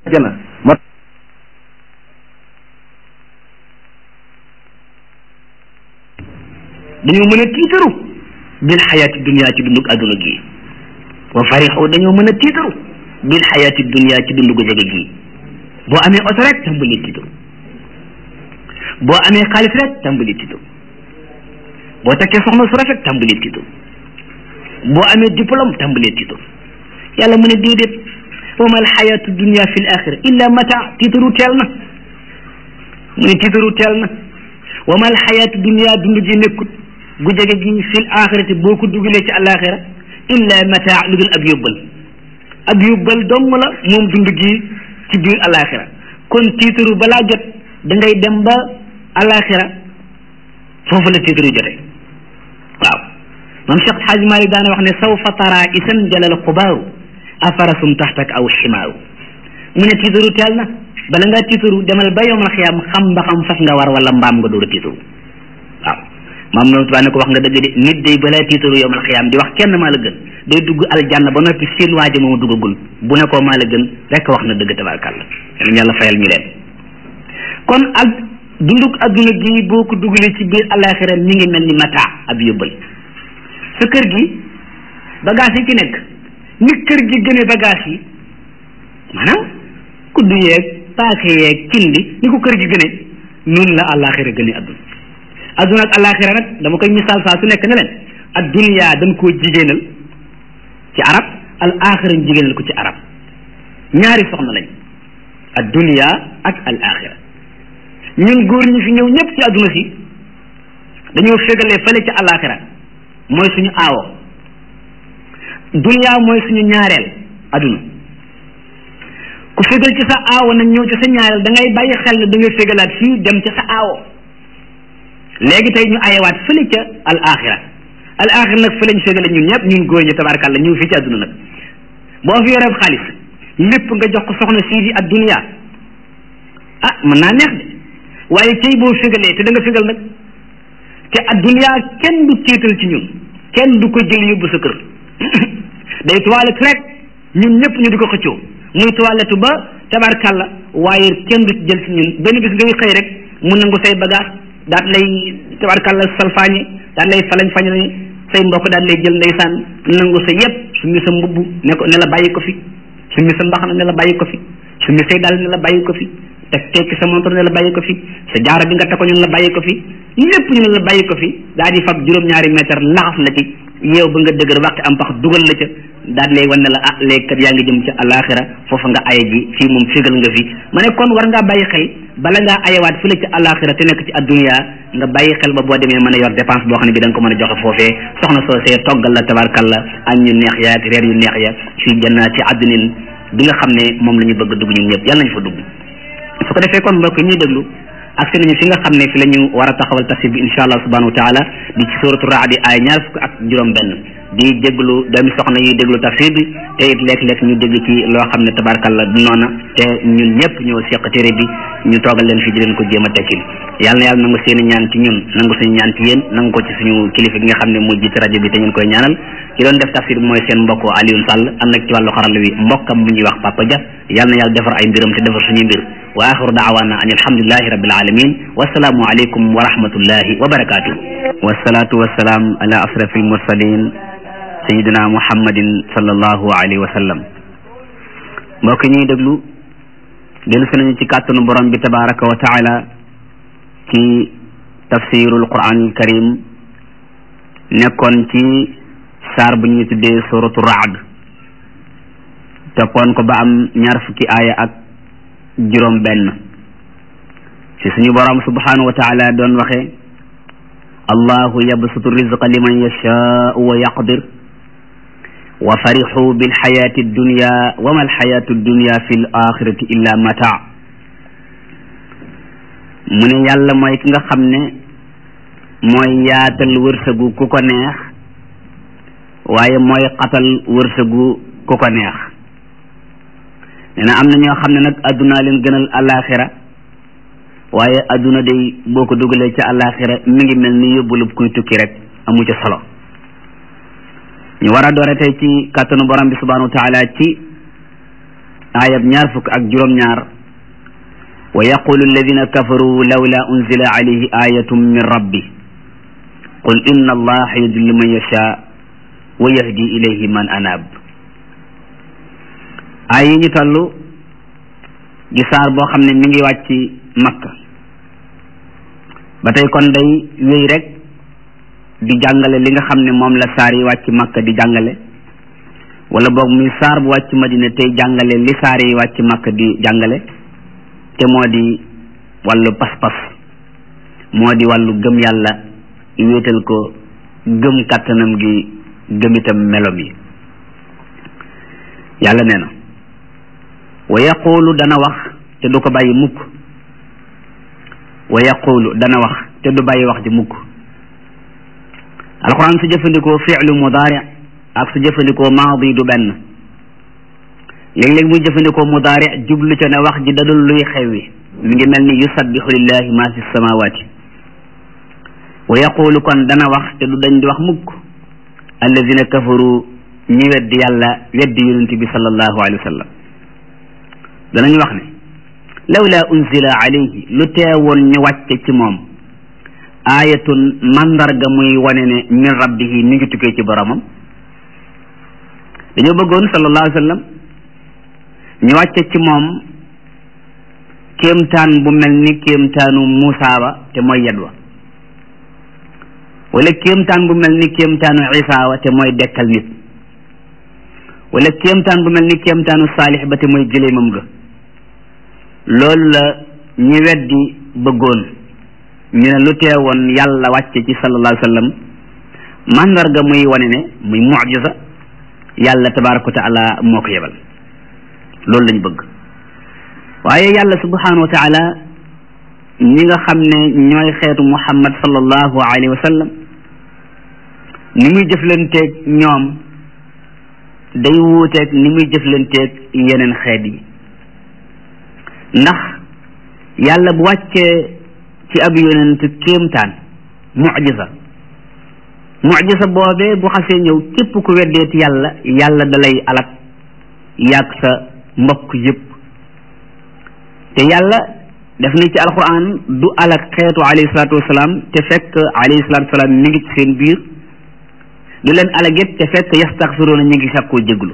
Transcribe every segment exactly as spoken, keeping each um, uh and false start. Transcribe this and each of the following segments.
jana dañoo mën a tiitaru bil xayaati dunia ci dundug adduna gi wa farixu dañoo mën a tiitaru bil xayaati dunia ci dundugu jege gi boo amee oto rek tàmbali tiitaru boo amee xaalis rek tàmbali tiitaru boo takkee soxna su rafet tàmbali tiitaru boo amee diplôme tàmbali tiitaru yàlla mu ne déedéet wa mal xayaatu dunia fi l axira illa mata tiitaru teel na mu ne tiitaru teel na wa mal xayaatu dunia dund gi nekkut gu jege gi fil axirati boo ko dugalee ci alaxira illa mataa lu dul ab yóbbal ab yóbbal dong la moom dund gi ci biir alaxira kon tiitaru balaa jot da ngay dem ba alaxira foofu la tiitaru jote waaw moom Cheikh Xaaji Maalik daana wax ne sawfa tara isan jalal xubaaru afarasum taxtak aw ximaaru mu ne tiitaru teel na bala ngaa tiitaru demal ba yowmal xiyaam xam ba xam fas nga war wala mbaam nga door a tiitaru waaw maam noonu tubaab ne ko wax nga dëgg de nit day balaa tiitaru yowmal xiyaam di wax kenn maa la gën day dugg aljanna ba noppi seen waaje moom duggagul bu ne koo maa la gën rek wax na dëgg tabaarkàlla yàlla yàlla fayal ñu leen kon ak dunduk adduna gi boo ko dugalee ci biir alaxira mi ngi mel ni mata ab yóbbal sa kër gi bagage yi ci nekk ni kër gi gënee bagage yi maanaam kuddu yeeg paake yeeg cin li ni ko kër gi gënee noonu la alaxira gënee adduna adduna ak alaxira nag dama koy misaal saa su nekk ne leen ad dunya dañ koo jigéenal ci arab al axira ñu jigéenal ko ci arab ñaari soxna lañ ad dunya ak al axira ñun góor ñi fi ñëw ñëpp ci adduna si dañoo fégalee fële ci alaxira mooy suñu aawo dunya mooy suñu ñaareel adduna ku fégal ci sa aawo nag ñëw ci sa ñaareel da ngay bàyyi xel ne da ngay fégalaat fii dem ci sa aawo léegi tey ñu ayewaat fële ca al axira al axira nag fële ñu fégale ñun ñëpp ñun góor ñi tabaarkàlla ñu fii ci adduna nag boo fi yoree xaalis lépp nga jox ko soxna sii di ad dunya ah mën naa neex de waaye tey boo fégalee te da nga fégal nag te ad dunya kenn du tiital ci ñun kenn du ko jël yóbbu sa kër day toilette rek ñun ñëpp ñu di ko xëccoo muy toilette ba tabaarkàlla waaye kenn du jël ci ñun benn bis ngay xëy rek mu nangu say bagage daat lay tabaarkàlla salfaañe daat lay falañ fañe say mbokk daat lay jël ndeysaan nangu sa yëpp su mi sa mbubb ne ko ne la bàyyi ko fi su mi sa mbaxana ne la bàyyi ko fi su mi say dal ne la bàyyi ko fi te tekki sa montor ne la bàyyi ko fi sa jaara bi nga takko ñu ne la bàyyi ko fi lépp ñu ne la bàyyi ko fi daal di fab juróom-ñaari mètre laxas la ci yow ba nga dëgër waxti am pax dugal la ca daal lay wan ne la ah léegi kat yaa ngi jëm ci alaxira foofa nga aye ji fii moom fégal nga fi ma ne kon war ngaa bàyyi xel bala ngaa ayewaat fële ci alaxira te nekk ci addunya nga bàyyi xel ba boo demee mën a yor dépense boo xam ne bi da nga ko mën a joxe foofee soxna soosee toggal la tabarkalla añ yu neex ya ak reer yu neex ya fii jannaati adnin bi nga xam ne moom la ñu bëgg dugg ñun ñëpp yàlla nañu fa dugg su ko defee kon mbokk ñuy déglu ak si nañu fi nga xam ne fi la ñu war a taxawal tafsir bi insha allah subhanahu wa taala di ci suratu raadi ay ñaar fukk ak juróom benn di déglu doomi soxna yi déglu tafsir bi te it léeg-léeg ñu dégg ci loo xam ne tabarkalla du noona te ñun ñëpp ñoo seq téere bi ñu toogal leen fi di leen ko jéem a tekkil yàlla na yàlla nangu seeni ñaan ci ñun nangu suñu ñaan ci yéen nangu ko ci suñu kilifa gi nga xam ne moo jiite rajo bi te ngeen koy ñaanal ki doon def tafsir bi mooy seen mbokk Alioune Sall ànd ak ci wàllu xarala wi mbokkam bu ñuy wax Papa Dia yàlla na yàlla defar ay mbiram te defar suñuy mbir wa axiru daawaana an alhamdulillahi rabbil alamin wasalaamu aleykum wa rahmatullahi wa barakatuh wasalaatu wasalaam ala asrafil mursalin sayidina muhammadin sallallahu alayhi wa sallam mbokk ñuy déglu dellu si nañu ci kàttanu borom bi tabaraka wa taala ci tafsirul quranil karim nekkoon ci saar bu ñuy tuddee suratu raad toppoon ko ba am ñaar fukki aaya ak juróom benn ci suñu borom subhanahu wa taala doon waxe allahu yabsutu rizqa liman yashaau wa yaqdir wa farixu bilxayati dunya wa ma alxayatu dunya fi l axirati illa mata mu ne yàlla mooy ki nga xam ne mooy yaatal wërsëgu ku ko neex waaye mooy xatal wërsëgu ku ko neex nee na am na ñoo xam ne nag adduna leen gënal alaxira waaye adduna day boo ko dugalee ci alaxira mi ngi mel ni yóbbulub kuy tukki rek amu ca solo ñu war a doore tey ci kàttanu borom bi subhanahu wa taala ci aayab ñaar fukk ak juróom-ñaar wa yaqulu alladina kafaru lawla unzila alayhi ayatun min rabbi qul inna allaha yudillu man yasha wa yahdi ilayhi man anab ay yi ñu toll di saar boo xam ne mi ngi wàcc Makka ba tey kon day wéy rek di jàngale li nga xam ne moom la saar yi wàcc Makka di jàngale wala boog muy saar bu wàcc Madina tey jàngale li saar yi wàcc Makka di jàngale te moo di wàllu pas-pas moo di wàllu gëm yàlla wéetal ko gëm kàttanam gi gëmitam melom yi yàlla nee na wa yaqulu dana wax te du ko bàyyi mukk wa yaqulu dana wax te du bàyyi wax ji mukk alquran su jëfandikoo fi'lu mudaari ak su jëfandikoo maadi du benn léeg-léeg muy jëfandikoo mudaari jublu ca ne wax ji dadul luy xewwi mi ngi mel ni yusabbihu lillahi ma fi samawati wa yaqulu kon dana wax te du dañ di wax mukk alladina kafaru ñi weddi yàlla weddi yonent bi sallallahu alayhi wa sallam danañu wax ne lawla unzila alayhi lu teewoon ñu wàcce ci moom ayatun mandarga muy wane ne min rabbihi mi ngi tukkee ci boromam dañoo bëggoon sallallahu alayhi wa sallam ñu wàcce ci moom kéemtaan bu mel ni kéemtaanu Muusaa ba te mooy yed wa wala kéemtaan bu mel ni kéemtaanu Isaa wa te mooy dekkal nit wala kéemtaan bu mel ni kéemtaanu Saalix ba te mooy gëléemam ga loolu la ñi weddi bëggoon ñu ne lu teewoon yàlla wàcce ci sallallahu alayhi wa sallam mandarga muy wane ne muy mucjisa yàlla tabaraka wa taala moo ko yebal loolu lañ bëgg waaye yàlla subhanahu wa taala ñi nga xam ne ñooy xeetu muhammad sallallahu alayhi wa sallam ni muy jëflanteeg ñoom day wuuteeg ni muy jëflanteeg yeneen xeet yi ndax yàlla bu wàccee ci ab yonent kéemtaan mucjisa mucjisa boobee bu xasee ñëw képp ku weddeeti yàlla yàlla dalay alak yàgg sa mbokk yëpp te yàlla def na ci alquran du alak xeetu alayhi salaatu wasalaam te fekk alayhi salaatu wasalaam mi ngi ci seen biir du leen alak it te fekk yastaxfiruuna ñu ngi sàkkoo jéglu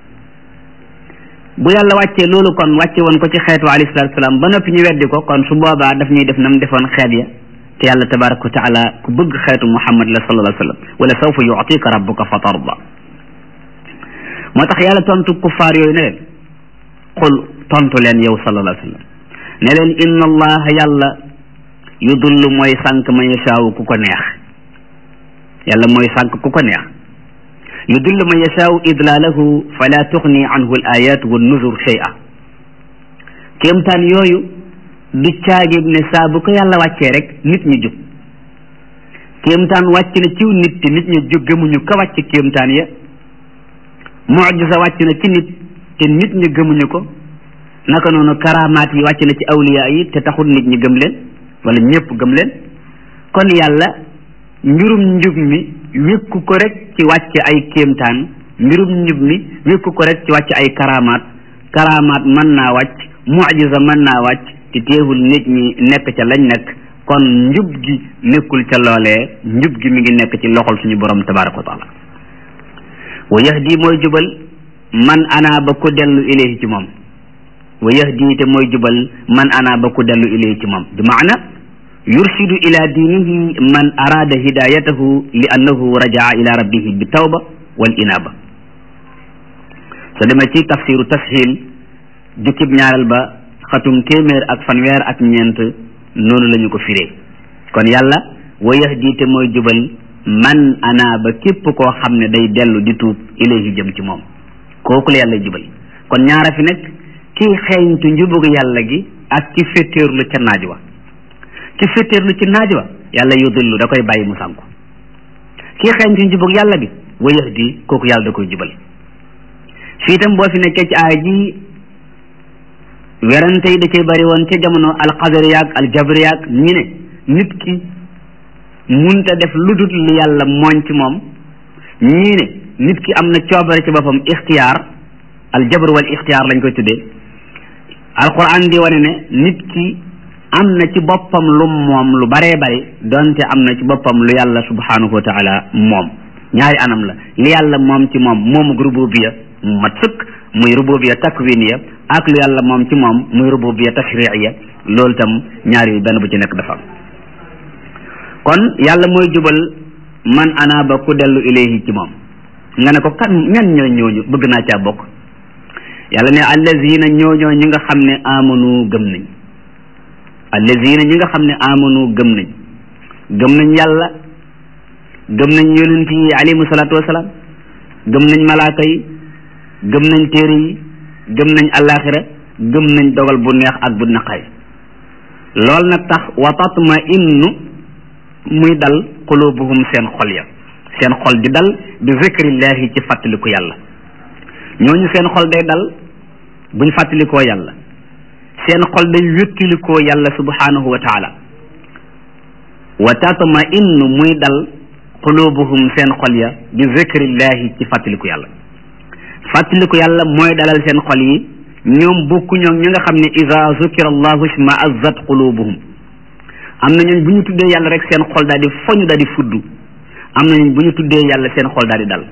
bu yàlla wàccee loolu kon wàcce woon ko ci xeetu alayhi salaatu wasalaam ba noppi ñu weddi ko kon su boobaa daf ñuy def nam defoon xeet ya te yàlla tabaraka wa taala ku bëgg xeetu muhammad la sallallahu alayhi wa sallam wala sawfa yu'tika rabbuka fa tarda moo tax yàlla tontu kuffaar yooyu ne leen qul tontu leen yow sallallahu alayhi wa sallam ne leen inna allaha yàlla yudullu mooy sànq man yashaawu ku ko neex yàlla mooy sànq ku ko neex yudillu man yashaau idlaalahu fala tuxni anhu al ayat wa nuzur shay'a kéemtaan yooyu du caagib ne saa bu ko yàlla wàccee rek nit ñi jub kéemtaan wàcc na ciw nit te nit ñi jub gëmuñu ka wàcc kéemtaan ya mucjisa wàcc na ci nit te nit ñi gëmuñu ko naka noonu karamaat yi wàcc na ci awliya yi te taxul nit ñi gëm leen wala ñëpp gëm leen kon yàlla mbirum njub mi wékku ko rek ci wàcce ay kéemtaan mbirum njub mi wékku ko rek ci wàcce ay karamaat karamaat mën naa wàcc mucjisa mën naa wàcc te teewul nit ñi nekk ca lañ nekk kon njub gi nekkul ca loolee njub gi mi ngi nekk ci loxol suñu borom tabaraka wa taala wa yahdi mooy jubal man ana ba ku dellu ilayhi ci moom wa yahdi te mooy jubal man ana ba ku dellu ilayhi ci moom bi maana yurshidu ila diinihi man arada hidayatahu li annahu rajaa ila rabbihi bi tawba wal inaba so demee ci tafsiru tashil jukkib ñaareel ba xatum téeméer ak fanweer ak ñeent noonu la ñu ko firee kon yàlla wa yahdi te mooy jubal man ana ba képp koo xam ne day dellu di tuub ilayhi jëm ci moom kooku la yàlla jubal kon ñaara fi nekk kii xeeñtu njubug yàlla gi ak ki féttéerlu ca naaj wa ki féttéerlu ci naaj wa yàlla yudillu da koy bàyyi mu sànku kii xeeñtu njubug yàlla gi wa yahdi kooku yàlla da koy jubal fii tam boo fi nekkee ci aaya ji werante yi da cay bari woon ca jamono alqadari yaag aljabri yaag ñi ne nit ki munta def lu dul li yàlla mooñ ci moom ñii ne nit ki am na coobare ci boppam ixtiyaar al jabr wal ixtiyaar lañ koy tuddee alquran di wane ne nit ki am na ci boppam lu moom lu baree bari donte am na ci boppam lu yàlla subhanahu wa taala moom ñaari anam la li yàlla moom ci moom moomu rububiya mu mat sëkk muy rububiya takwiniya ak lu yàlla moom ci moom muy rububiya tashriiya loolu tam ñaar yu benn bu ci nekk dafa am kon yàlla mooy jubal man ana ba ku dellu ilayhi ci moom nga ne ko kan ñan ñooy ñooñu bëgg naa caa bokk yàlla ne allazina ñooñoo ñi nga xam ne amanu gëm nañ allazina ñi nga xam ne amanu gëm nañ gëm nañ yàlla gëm nañ yonent yi alayhimu salaatu wasalaam gëm nañ malaaka yi gëm nañ téere yi gëm nañ alaxira gëm nañ dogal bu neex ak bu naqari loolu nag tax wa tatma innu muy dal qulubuhum seen xol ya seen xol di dal bi zikrillahi ci fàttaliku yàlla ñooñu seen xol day dal buñ fàttalikoo yàlla seen xol day wéttalikoo yàlla subhanahu wa taala wa tatma innu muy dal qulubuhum seen xol ya bi zikrillahi ci fàttaliku yàlla fàttaliku yàlla mooy dalal seen xol yi ñoom bokku ñoom ñi nga xam ne iza zukira allahu isma'azzat qulubuhum am na ñooñ bu ñu tuddee yàlla rek seen xol daal di foñu daal di fuddu am na ñooñ bu ñu tuddee yàlla seen xol daal di dal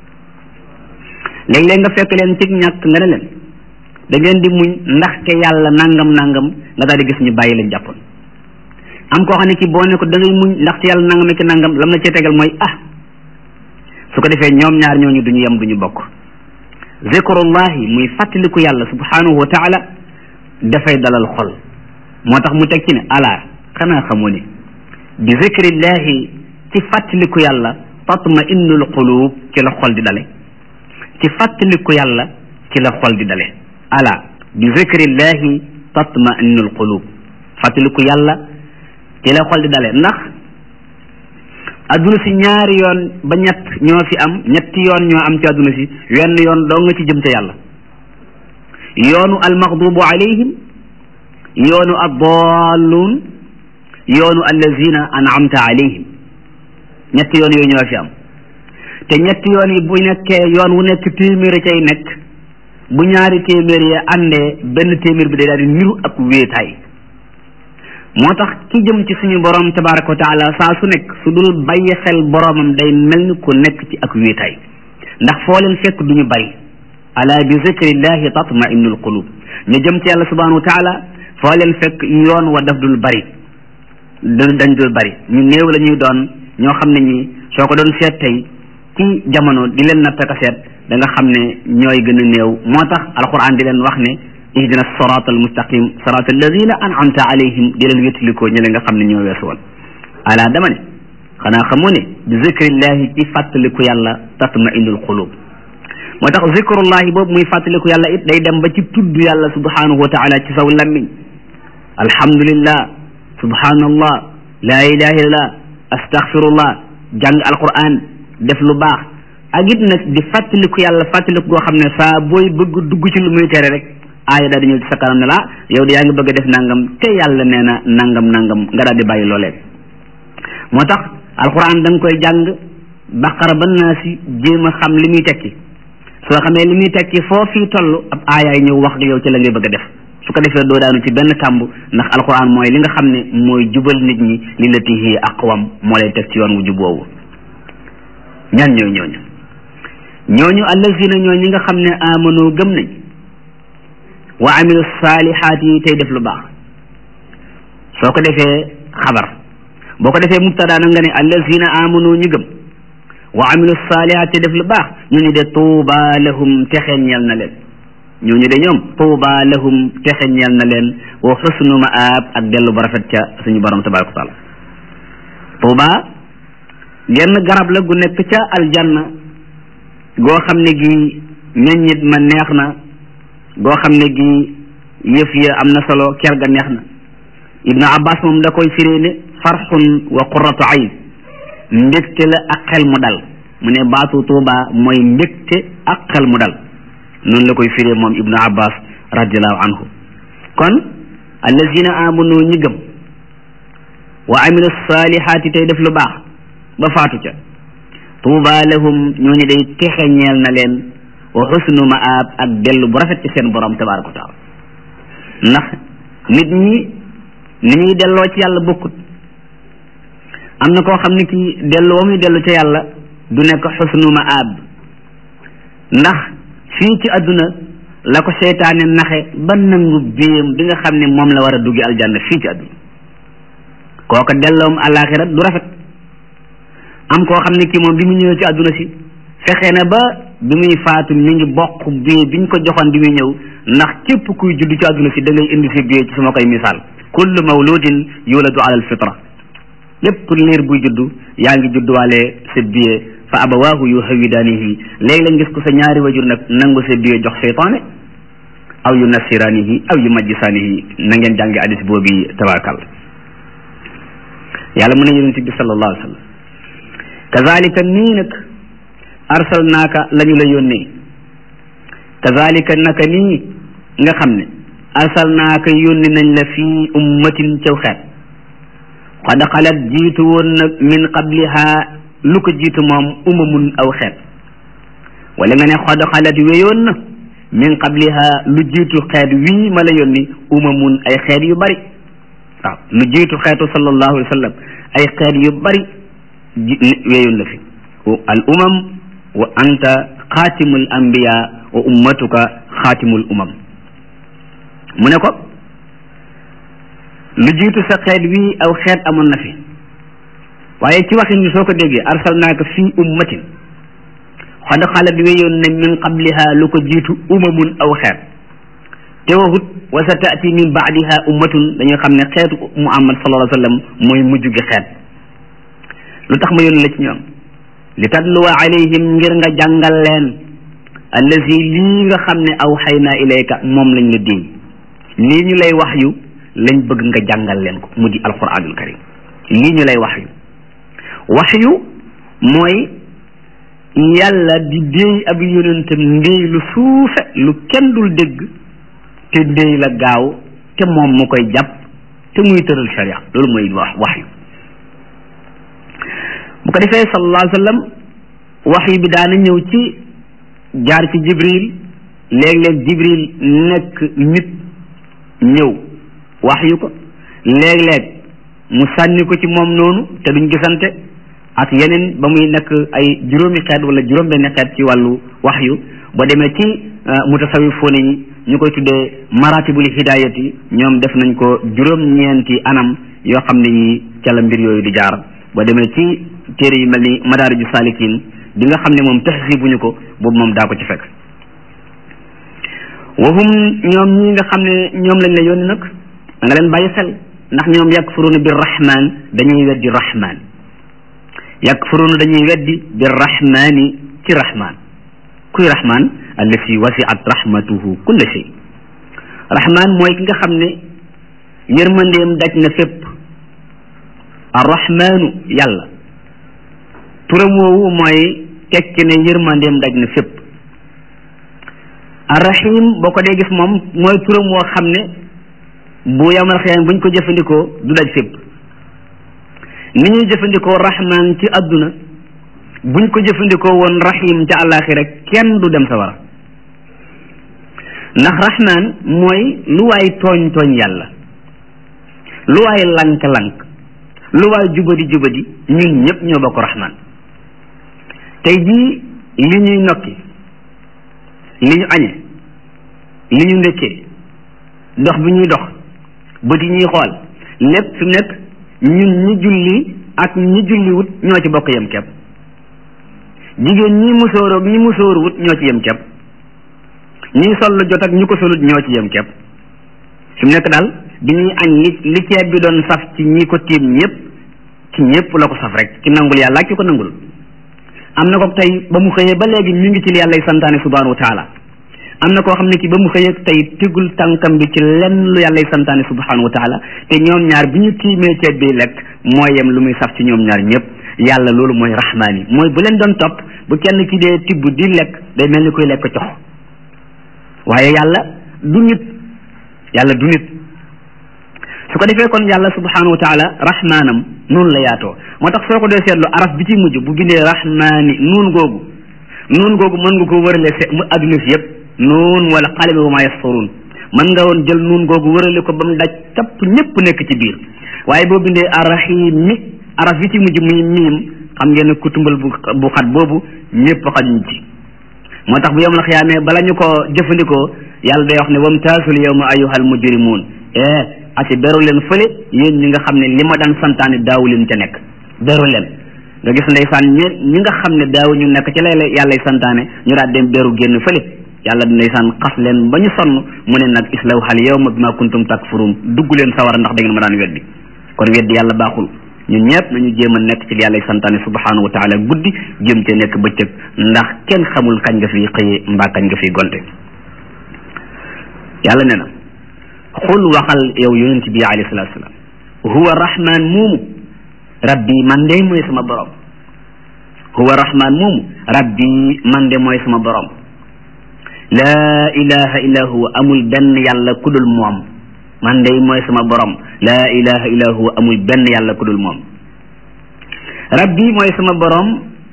léeg-léeg nga fekk leen ci ñàkk nga ne leen da ngeen di muñ ndaxte yàlla nangam nangam nga daal di gis ñu bàyyi leen jàppoon am koo xam ne ki boo ne ko da ngay muñ ndaxte yàlla nangam ki nangam lam na cee tegal mooy ah su ko defee ñoom ñaar ñooñu duñu yem duñu bokk zikrullahi muy fàttaliku yàlla subhanahu wa taala dafay dalal xol moo tax mu teg ci ne ala xanaa xamoo ne bi zikrillahi ci fàttaliku yàlla tatma innul qulub ci la xol di dale ci fàttaliku yàlla ci la xol di dale ala bi zikrillahi tatma innul qulub fàttaliku yàlla ci la xol di dale ndax adduna si ñaari yoon ba ñett ñoo fi am ñetti yoon ñoo am ci adduna si wenn yoon doo nga ci jëm ca yàlla yoonu almaghdubu alayhim yoonu addalluun yoonu allazina an'amta alayhim ñetti yoon yooyu ñoo fi am te ñetti yoon yi bu nekkee yoon wu nekk téeméer a cay nekk bu ñaari téeméer yi àndee benn téeméer bi day daal di niru ak wéetaay moo tax ki jëm ci suñu borom tabaraka wa taala saa su nekk su dul bàyyi xel boromam day mel ni ku nekk ci ak wéetaay ndax foo leen fekk duñu bari ala bi zikrillahi tatma'innul qulub ñu jëm ci yàlla subhanahu wa taala foo leen fekk yoon wa daf dul bari dañ dul bari ñu néew la ñuy doon ñoo xam ne ñi soo ko doon seet tey ci jamono di leen nattaka seet da nga xam ne ñooy gën a néew moo tax alquran di leen wax ne ihdina siraat almustaqim siraat alladina an'amta alayhim di leen wéttalikoo ñi nga xam ne ñoo weesu woon ala dama ne xanaa xamoo ne bi zikrillahi ci fàttaliku yàlla tatma'innul qulub moo tax zikrullahi boobu muy fàttaliku yàlla it day dem ba ci tudd yàlla subhanahu wa taala ci saw lammiñ alhamdulillah subhanallah la ilaha illallah astaghfirullah jàng alquran def lu baax ak it nag di fàttaliku yàlla fàttaliku goo xam ne saa booy bëgg dugg ci lu muy tere rek aaya daal di ñëw ci sa kanam ne la yow de yaa ngi bëgg a def nangam te yàlla nee na nangam nangam nga daal di bàyyi loolee moo tax alquran da nga koy jàng baqara ba naa si jéem a xam li muy tekki soo xamee li muy tekki foo fii toll ab aayaay ñëw wax yow ci la ngay bëgg a def su ko defee doo daanu ci benn kàmb ndax alquran mooy li nga xam ne mooy jubal nit ñi li lati hi aqwam moo lay teg ci yoon wu juboowu ñan ñooy ñooñu ñooñu allazina ñooy ñi nga xam ne amanu gëm nañ wa amilu saalihaat yi tey def lu baax soo ko defee xabar boo ko defee mubtada na nga ne allazina amanu ñu gëm wa amilu saalihaat tey def lu baax ñooñu de tuuba lahum texe ñeel na leen ñooñu de ñoom tuuba lahum texe ñeel na leen wa xusnu maab ak dellu ba rafet ca suñu borom tabaraka wa taala tuuba genn garab la gu nekk ca aljanna goo xam ne gi meññit ma neex na goo xam ne gi yëf ya am na solo ker ga neex na ibnu abbas moom da koy firee ne farxun wa qurratu ayn mbégte la ak xel mu dal mu ne baatu tuuba mooy mbégte ak xel mu dal noonu la koy firee moom ibnu abbas radiallahu anhu kon allazina amanu ñi gëm wa amilu salihaati tey def lu baax ba faatu ca tuuba lahum ñooñu day texe ñeel na leen wa xusnu maab ak dellu bu rafet ci seen borom tabaraka wa taala ndax nit ñi ni ñuy delloo ci yàlla bokkut am na koo xam ne kii dellu wa muy dellu ca yàlla du nekk xusnu maab ndax fii ci àdduna la ko seytaane naxe ba nangu biyam bi nga xam ne moom la war a duggi aljanna fii ci àdduna kooka delloom àllaaxira du rafet am koo xam ne kii moom bi mu ñëwee ci àdduna si fexe na ba bi muy faatu mi ngi bokk biye biñ ko joxoon bi muy ñëw ndax képp kuy judd ci àdduna si da ngay indi si biye ci sama koy misaal kullu mawludin yuladu ala al fitra lépp liir buy judd yaa ngi judduwaale sa biye fa abawaahu yu hawidaanihi léegi lañ gis ko sa ñaari wajur nag nangu sa biye jox seytaane aw yu nasiraanihi aw yu majjisaanihi na ngeen jàngi hadis boobu tabarakal yàlla mu ne yonent bi sallallahu alayhi wa sallam kazalika nii nag arsalnaaka la ñu la yónnee kazalika naka nii nga xam ne arsalnaaka yónni nañ la fii ummatin caw xeet qad xalat jiitu woon nag min qabliha lu ko jiitu moom umamun aw xeet wala nga ne qad xalat weyoon na min qabliha lu jiitu xeet wii ma la yónni umamun ay xeet yu bari waaw lu jiitu xeetu sallallahu alayhi wa sallam ay xeet yu bari weyoon na fi al umam wa anta xaatimul anbiya wa ummatuka xaatimul umam mu ne ko lu jiitu sa xeet wi aw xeet amoon na fi waaye ci waxin ni soo ko déggee arsalnaaka fii ummatin xad xalat weyoon na min qabliha lu ko jiitu umamun aw xeet te waxut wa sa taati min baadiha ummatun dañuy xam ne xeetu muhammad sallallahu alayhi wa sallam mooy mujj gi xeet lu tax ma yónni la ci ñoom li tatluwa alayhim ngir nga jàngal leen allazi lii nga xam ne aw xaynaa ilayka moom lañ la déy lii ñu lay wax yu lañ bëgg nga jàngal leen ko mu di alquranul karim lii ñu lay wax yu wax yu mooy yàlla di déy ab yonentam ndéy lu suufe lu kenn dul dégg te ndéy la gaaw te moom mu koy jàpp te muy tëral sharia loolu mooy wax wax yu bu ko defee sallallahu alayhi wa sallam wax yu bi daana ñëw ci jaar ci jibril léeg-léeg jibril nekk nit ñëw wax yu ko léeg-léeg mu sànni ko ci moom noonu te duñ gisante ak yeneen ba muy nekk ay juróomi xeet wala juróom benn xeet ci wàllu wax yu ba demee ci mutasawifoon yi ñu koy tuddee maratibul hidayati ñoom def nañ ko juróom-ñeenti anam yoo xam ne yi ca la mbir yooyu di jaar ba demee ci téere yu mel ni madaariju saalikin bi nga xam ne moom taxsibuñu ko boobu moom daa ko ci fekk wahum ñoom ñi nga xam ne ñoom lañ la yónni nag da nga leen bàyyi xel ndax ñoom yakfuruuna bi rahman dañuy weddi rahman yakfuruuna dañuy weddi bi rahmani ci rahman kuy rahman allati wasiat rahmatuhu kulla shay rahman mooy ki nga xam ne yërmandeem daj na fépp arrahmanu yàlla turam woowu mooy tekki ne yërmandeem daj na fépp arrahim boo ko dee gis moom mooy turam woo xam ne bu yamal xiyam buñ ko jëfandikoo du daj fépp ni ñuy jëfandikoo rahman ci adduna buñ ko jëfandikoo woon rahim ca àllaaxira kenn du dem sawara ndax rahman mooy lu waay tooñ tooñ yàlla lu waay lank-lank lu waay jubadi jubadi ñun ñëpp ñoo bokk rahman tey jii li ñuy nokki li ñu añe li ñu ndekkee dox bi ñuy dox bët yi ñuy xool lépp fi mu nekk ñun ñi julli ak ñi julli wut ñoo ci bokk yem kepp jigéen ñi musóor ak ñi musóor wut ñoo ci yem kepp ñi sol lu jot ak ñu ko solut ñoo ci yem kepp fi mu nekk daal bi ñuy añ li li ceeb bi doon saf ci ñi ko tiim ñëpp ci ñëpp la ko saf rek ci nangul yàlla ak ci ko nangul am na ko tey ba mu xëyee ba léegi mi ngi ci li yàllay santaane subhanahu wa taala am na koo xam ne ki ba mu xëyee tey tegul tànkam bi ci lenn lu yàllay santaane subhanahu wa taala te ñoom ñaar bi ñu tiimee ceeb bi lekk mooy yem lu muy saf ci ñoom ñaar ñëpp yàlla loolu mooy rahmaan yi mooy bu leen doon topp bu kenn ki dee tibb di lekk day mel ni koy lekk cox waaye yàlla du nit yàlla du nit su ko defee kon yàlla subhanahu wa taala rahmaanam noonu la yaatoo moo tax soo ko dee seetlu araf bi ci mujj bu bindee rahmaani nuun googu nuun googu mën nga ko wërale se mu adduna si yëpp nuun wala qalami wa ma yasturun mën nga woon jël nuun googu wërale ko ba mu daj tapp ñëpp nekk ci biir waaye boo bindee arrahim mi araf yi ci mujj muy miim xam ngeen ne kutumbal bu bu xat boobu ñëpp xajuñ ci moo tax bu yom la xiyaamee bala ñu ko jëfandikoo yàlla day wax ne wamtaasul yawma ayyuhal mujrimuun eh ati beru leen fële yéen ñi nga xam ne li ma daan santaane daawu leen ca nekk beru leen nga gis ndeysaan ñi ñi nga xam ne daawu ñu nekk ci lay yàllay santaane ñu daal dem beru génn fële yàlla ndeysaan xas leen ba ñu sonn mu ne nag islawhal yawma bima kuntum takfurun dugg leen sawara ndax da ngeen ma daan weddi kon weddi yàlla baaxul ñun ñëpp nañu jéem a nekk ci li yàllay santaane subhanahu wa taala guddi jéem ca nekk bëccëg ndax kenn xamul kañ nga fi xëyee mbaa kañ nga fi gonte yàlla ne na xul waxal yow yonent bi alayhi salaatu salaam huwa rahman moomu rabbi man de mooy sama borom huwa rahman moomu rabbi man de mooy sama borom laa ilaha illa huwa amul benn yàlla ku dul moom man de mooy sama borom laa ilaha illa huwa amul benn yàlla ku dul moom rabbi mooy sama borom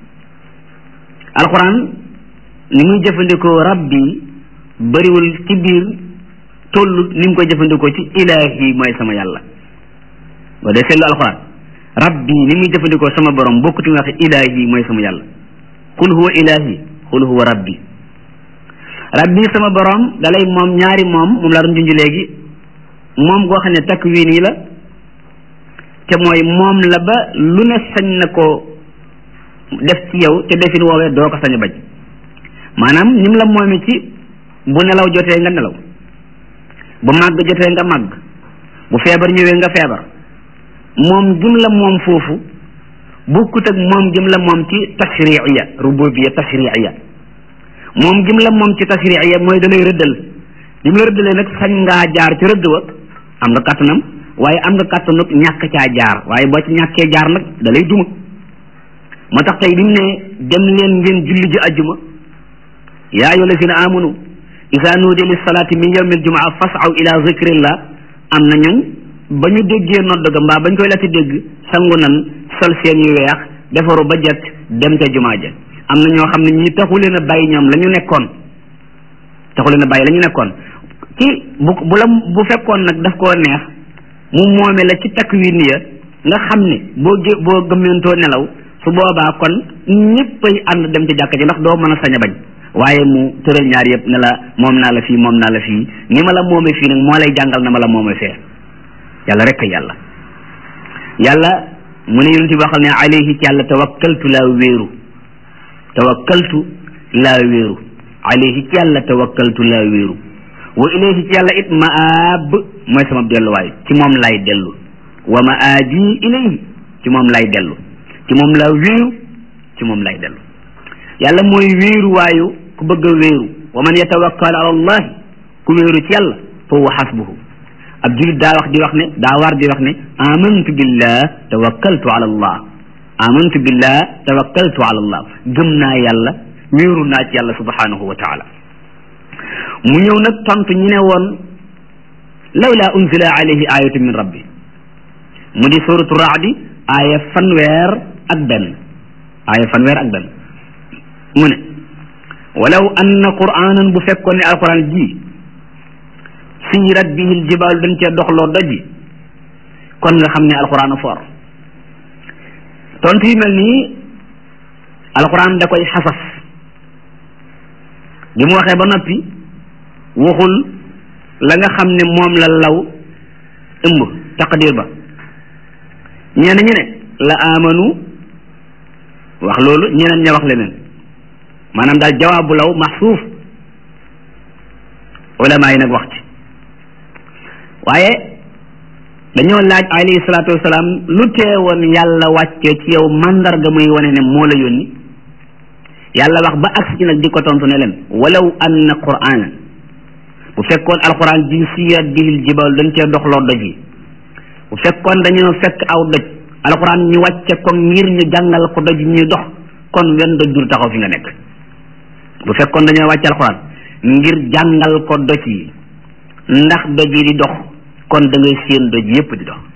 alquran ni muy jëfandikoo rabbi bëriwul ci biir tollut ni mu koy jëfandikoo ci ilahi mooy sama yàlla boo dee seetlu alquran rabbi ni muy jëfandikoo sama borom bokkuti nga wax ilahi mooy sama yàlla qul huwa ilahi qul huwa rabbi rabbi sama borom dalay moom ñaari moom moom laa doon junj léegi moom goo xam ne takwin yi la te mooy moom la ba lu ne sañ na ko def ci yow te defin woowee doo ko sañ a bañ maanaam ni mu la moomee ci bu nelaw jotee nga nelaw bu màgg jotee nga màgg bu feebar ñëwee nga feebar moom gim la moom foofu bokkut ak moom gim la moom ci tashriiya rububiyya tashriiya moom gim la moom ci tashriiya mooy da lay rëddal bi mu la rëddalee nag sañ ngaa jaar ci rëdd wa am nga kàttanam waaye am nga kàttanu ñàkk caa jaar waaye boo ci ñàkkee jaar nag da lay duma moo tax tey bi mu ne dem leen ngeen julli ji ajjuma yaa ayyuha allazina amanu iza nuudiya lis salaati min yawmi aljumaa fas'aw ila zikrillah am na ñun ba ñu déggee nodd ga mbaa bañ koy la ci dégg sangu nan sol seen yu weex defaru ba jekk dem ca jumaa ja am na ñoo xam ne ñi taxu leen a bàyyi ñoom la ñu nekkoon taxu leen a bàyyi la ñu nekkoon ci bu bu la bu fekkoon nag daf koo neex mu moome la ci takwin ya nga xam ne boo gé boo gëmmentoo nelaw su boobaa kon ñëppay ànd dem ci jàkka ji ndax doo mën a sañ a bañ waaye mu tëral ñaar yëpp ne la moom naa la fii moom naa la fii ni ma la moome fii nag moo lay jàngal na ma la moome fee yàlla rek yàlla yàlla mu ne yonent bi waxal ne alayhi ci yàlla tawakkaltu laa wéeru tawakkaltu laa wéeru alayhi ci yàlla tawakkaltu laa wéeru wa ilayhi ci yàlla it maab mooy sama delluwaay ci moom lay dellu wa maabi ilayhi ci moom lay dellu ci moom laa wéeru ci moom lay dellu yàlla mooy wéeru waayu ku bëgg a wéeru wa man yatawakkal ala allah ku wéeru ci yàlla fa huwa xasbuhu ab julit daa wax di wax ne daa war di wax ne amantu billah tawakkaltu ala allah amantu billah tawakkaltu ala allah gëm naa yàlla wéeru naa ci yàlla subhanahu wa taala mu ñëw nag tontu ñu ne woon lawla unzila alayhi ayatu min rabbi mu di suratu raadi aaya fanweer ak benn aaya fanweer ak benn mu ne walaw anna qur'anan bu fekkoon ne alquran ji sirat bihi aljibaalu dañ cee doxloo doji kon nga xam ne alquran a for tontu yi mel nii alquran da koy xasaf bi mu waxee ba noppi waxul la nga xam ne moom la law ëmb taqdir ba ñenn ñi ne la amanu wax loolu ñeneen ña wax leneen maanaam daal jawaabu law maxsuuf ulama yi nag wax ci waaye dañoo laaj alayhi salaatu wasalaam lu teewoon yàlla wàccee ci yow mandarga muy wane ne moo la yónni yàlla wax ba agsi ci nag di ko tontu ne leen walaw anna qur'anan bu fekkoon alquran ji siyat bihil jibal dañ cee doxloo doj yi bu fekkoon dañoo fekk aw doj alquran ñu wàcce ko ngir ñu jàngal ko doj ñuy dox kon wenn doj dur taxaw fi nga nekk bu fekkoon dañoo wàcce alquran ngir jàngal ko doj yi ndax doj yi di dox kon da ngay séen doj yépp di dox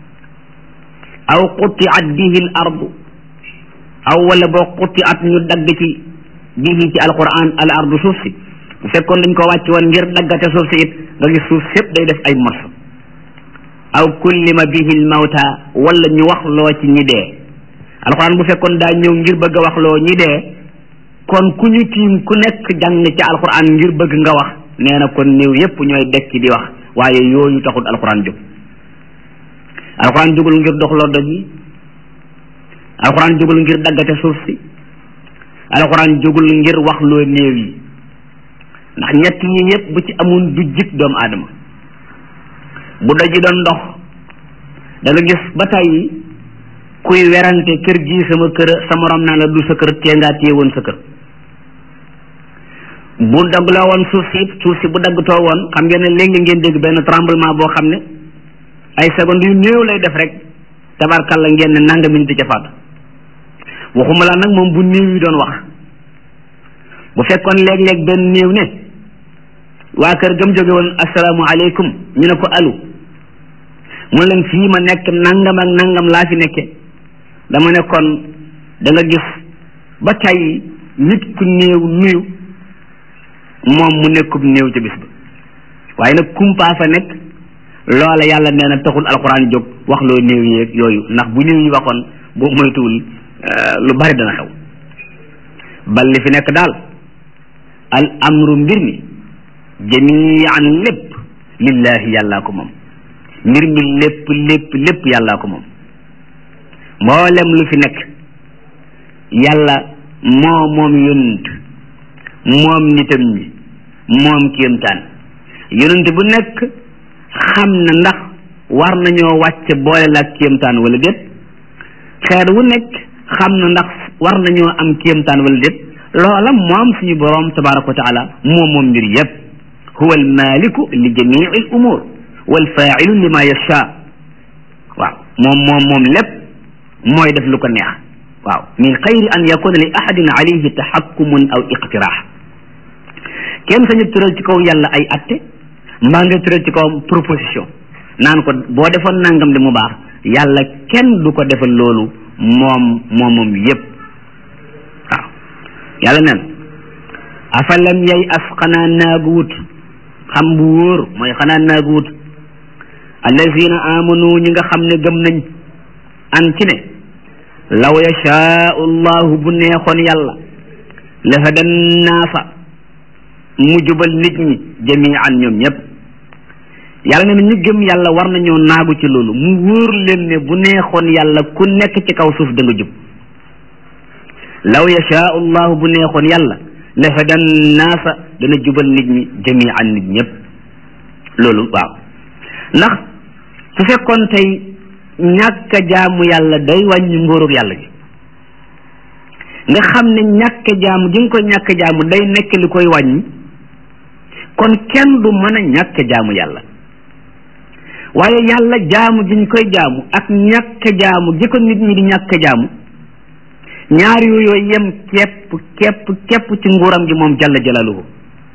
aw qutiat bihil ardu aw wala boo qutiat ñu dagg ci bihi ci alquran al ardu suuf si bu fekkoon dañ ko wàcc woon ngir daggate suuf si it nga gis suuf sépp day def ay morso aw kullima bihi al mawta wala ñu wax loo ci ñi dee alquran bu fekkoon daa ñëw ngir bëgg a wax loo ñi dee kon ku ñu tiim ku nekk jàng ci alquran ngir bëgg nga wax nee na kon néew yépp ñooy dekki di wax waaye yooyu taxul alquran jóg alquran jógul ngir doxloo doj yi alquran jógul ngir daggate suuf si alquran jógul ngir wax loo néew yi ndax ñett yi yépp bu ci amoon du jik doomu aadama bu doj yi doon ndox da nga gis ba tey kuy werante kër gi sama kër sa morom naa la du sa kër tee ngaa téye woon sa kër bu daggloo woon suuf si suuf si bu daggtoo woon xam ngeen ne léegi ngeen dégg benn tremblement boo xam ne ay secondes yu néew lay def rek tabarkalla ngeen ne nanga minute ca faatu waxuma la nag moom bu néew yi doon wax bu fekkoon léeg-léeg benn néew ne waa kër gam jóge woon asalaamu aleykum ñu ne ko alu mu leen fii ma nekk nangam ak nangam laa fi nekke dama ne kon da nga gis ba tey nit ku néew nuyu moom mu nekkub néew ca bis ba waaye nag kumpaa fa nekk loola yàlla nee na taxul alxuraan jóg wax loo néew yeeg yooyu ndax bu néew yi waxoon boo moytuwul lu bari dana xew bal li fi nekk daal al amru mbir mi jamian lépp lillahi yàllaa ko moom mbir mi lépp lépp lépp yàllaa ko moom mboolem lu fi nekk yàlla moo moom yonent moom nitam ñi moom kéemtaan yonent bu nekk xam na ndax war nañoo wàcce boole la ak kéemtaan wala déet xeer wu nekk xam na ndax war nañoo am kéemtaan wala déet loola moom suñu boroom tabaraka wa taala moom moom mbir yépp huwa al maliku li jamii al umur wal faa'ilu lima yasha waaw moom moom moom lépp mooy def lu ko neex waaw min xayri an yakuna li ahadin alayhi taxakkumun aw iqtiraax kenn sañu tëral ci kaw yàlla ay atte mbaa nga tëral ci kaw proposition naan ko boo defoon nangam de mu baax yàlla kenn du ko defal loolu moom moom moom yépp waaw yàlla neen afalam yay as xanaa naagu wut xam bu wóor mooy xanaa naagu wut allazina amanu ñi nga xam ne gëm nañ an ci ne law yashaau llahu bu neexoon yàlla la hadan naasa mu jubal nit ñi jamian ñoom ñëpp yàlla ne na ñu gëm yàlla war nañoo naagu ci loolu mu wóor leen ne bu neexoon yàlla ku nekk ci kaw suuf da nga jub law yashaau llahu bu neexoon yàlla la hadan naasa dana jubal nit ñi jamian nit ñëpp loolu waaw ndax su fekkoon tey ñàkk a jaamu yàlla day wàññi ngóorug yàlla gi nga xam ne ñàkk a jaamu gi nga koy ñàkk a jaamu day nekk li koy wàññi kon kenn du mën a ñàkk a jaamu yàlla waaye yàlla jaamu gi ñu koy jaamu ak ñàkk a jaamu gi ko nit ñi di ñàkk a jaamu ñaar yooyu yem képp képp képp ci nguuram gi moom jalla jalaluhu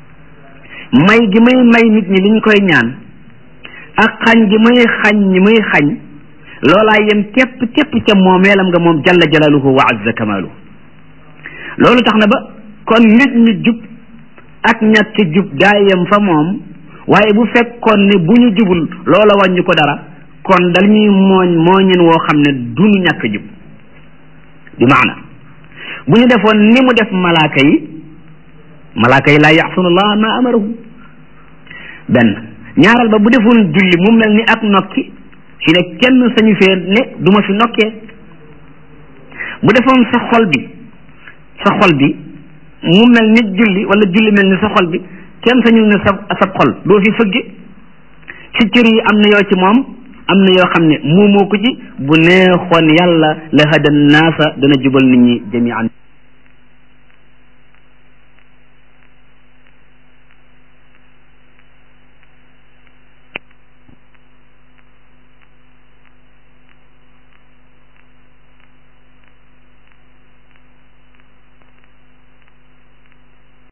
may gi may may nit ñi liñ koy ñaan ak xañ gi muy xañ ñi muy xañ loolaa yem képp képp ca moomeelam nga moom jalla jalaluhu wa azza kamaluhu loolu tax na ba kon nit ñi jub ak ñàkk jub daa yem fa moom waaye bu fekkoon ne bu ñu jubul loola wàññi ko dara kon dañuy mooñ mooñin woo xam ne duñu ñàkk jub bi maana bu ñu defoon ni mu def malaaka yi malaaka yi laa yaxsuna allah ma amarahum benn ñaaral ba bu defoon julli mu mel ni ak nokki fi ne kenn sañu fee ne du ma fi nokkee bu defoon sa xol bi sa xol bi mu mel ni julli wala julli mel ni sa xol bi kenn sañu ne sa sa xol doo fi fëgge ci cër yi am na yoo ci moom am na yoo xam ne moomoo ko ci bu neexoon yàlla la hadan naasa dana jubal nit ñi jami'an